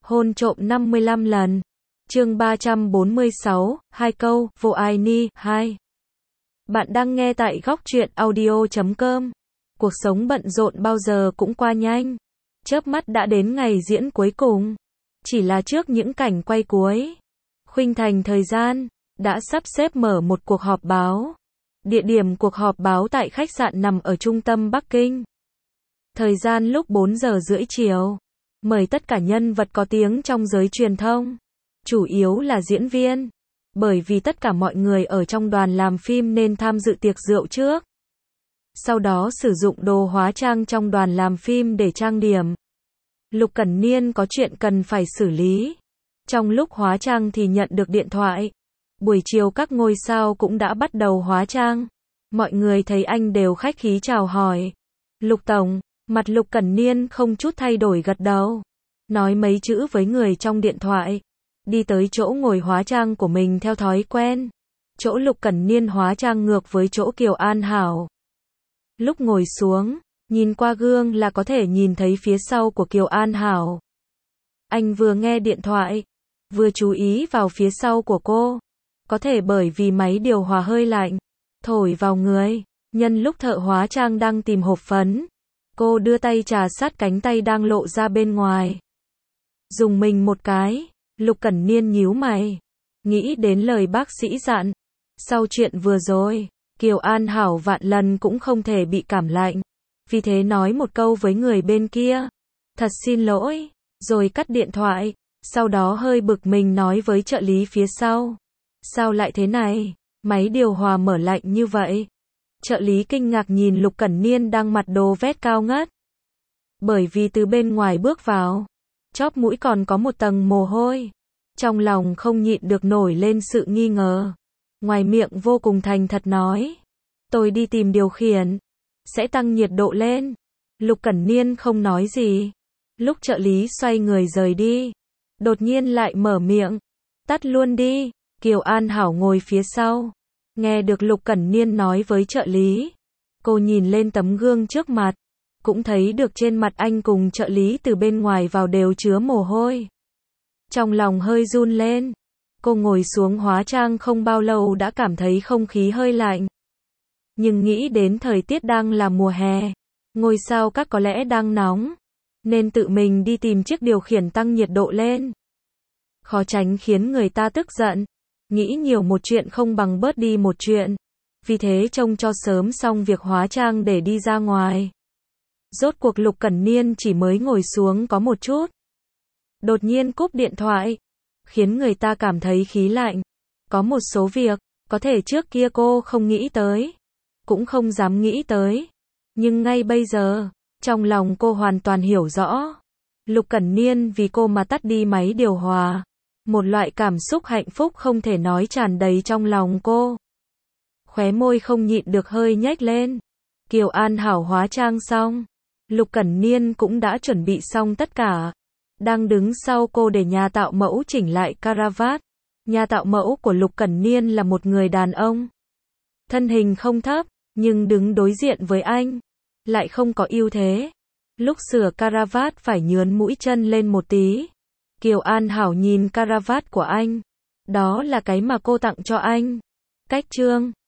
Hôn trộm 55 lần. Chương 346, hai câu, vô ai ni, 2. Bạn đang nghe tại góc truyện audio.com. Cuộc sống bận rộn bao giờ cũng qua nhanh. Chớp mắt đã đến ngày diễn cuối cùng. Chỉ là trước những cảnh quay cuối, khuynh thành thời gian, đã sắp xếp mở một cuộc họp báo. Địa điểm cuộc họp báo tại khách sạn nằm ở trung tâm Bắc Kinh. Thời gian lúc 4 giờ rưỡi chiều. Mời tất cả nhân vật có tiếng trong giới truyền thông. Chủ yếu là diễn viên. Bởi vì tất cả mọi người ở trong đoàn làm phim nên tham dự tiệc rượu trước. Sau đó sử dụng đồ hóa trang trong đoàn làm phim để trang điểm. Lục Cẩn Niên có chuyện cần phải xử lý. Trong lúc hóa trang thì nhận được điện thoại. Buổi chiều các ngôi sao cũng đã bắt đầu hóa trang. Mọi người thấy anh đều khách khí chào hỏi. Lục Tổng, mặt Lục Cẩn Niên không chút thay đổi gật đầu. Nói mấy chữ với người trong điện thoại. Đi tới chỗ ngồi hóa trang của mình theo thói quen. Chỗ Lục Cẩn Niên hóa trang ngược với chỗ Kiều An Hảo. Lúc ngồi xuống, nhìn qua gương là có thể nhìn thấy phía sau của Kiều An Hảo. Anh vừa nghe điện thoại, vừa chú ý vào phía sau của cô. Có thể bởi vì máy điều hòa hơi lạnh, thổi vào người. Nhân lúc thợ hóa trang đang tìm hộp phấn, cô đưa tay trà sát cánh tay đang lộ ra bên ngoài. Dùng mình một cái, Lục Cẩn Niên nhíu mày. Nghĩ đến lời bác sĩ dặn. Sau chuyện vừa rồi, Kiều An Hảo vạn lần cũng không thể bị cảm lạnh. Vì thế nói một câu với người bên kia. Thật xin lỗi. Rồi cắt điện thoại. Sau đó hơi bực mình nói với trợ lý phía sau. Sao lại thế này? Máy điều hòa mở lạnh như vậy. Trợ lý kinh ngạc nhìn Lục Cẩn Niên đang mặc đồ vest cao ngất. Bởi vì từ bên ngoài bước vào, chóp mũi còn có một tầng mồ hôi. Trong lòng không nhịn được nổi lên sự nghi ngờ. Ngoài miệng vô cùng thành thật nói. Tôi đi tìm điều khiển. Sẽ tăng nhiệt độ lên. Lục Cẩn Niên không nói gì. Lúc trợ lý xoay người rời đi, đột nhiên lại mở miệng. Tắt luôn đi. Kiều An Hảo ngồi phía sau. Nghe được Lục Cẩn Niên nói với trợ lý. Cô nhìn lên tấm gương trước mặt. Cũng thấy được trên mặt anh cùng trợ lý từ bên ngoài vào đều chứa mồ hôi. Trong lòng hơi run lên. Cô ngồi xuống hóa trang không bao lâu đã cảm thấy không khí hơi lạnh. Nhưng nghĩ đến thời tiết đang là mùa hè, ngôi sao các có lẽ đang nóng, nên tự mình đi tìm chiếc điều khiển tăng nhiệt độ lên. Khó tránh khiến người ta tức giận. Nghĩ nhiều một chuyện không bằng bớt đi một chuyện. Vì thế trông cho sớm xong việc hóa trang để đi ra ngoài. Rốt cuộc Lục Cẩn Niên chỉ mới ngồi xuống có một chút. Đột nhiên cúp điện thoại. Khiến người ta cảm thấy khí lạnh. Có một số việc, có thể trước kia cô không nghĩ tới. Cũng không dám nghĩ tới. Nhưng ngay bây giờ, trong lòng cô hoàn toàn hiểu rõ. Lục Cẩn Niên vì cô mà tắt đi máy điều hòa. Một loại cảm xúc hạnh phúc không thể nói tràn đầy trong lòng cô. Khóe môi không nhịn được hơi nhếch lên. Kiều An Hảo hóa trang xong. Lục Cẩn Niên cũng đã chuẩn bị xong tất cả. Đang đứng sau cô để nhà tạo mẫu chỉnh lại caravat. Nhà tạo mẫu của Lục Cẩn Niên là một người đàn ông. Thân hình không thấp, nhưng đứng đối diện với anh lại không có ưu thế. Lúc sửa caravat phải nhướn mũi chân lên một tí. Kiều An Hảo nhìn caravat của anh. Đó là cái mà cô tặng cho anh. Cách trương.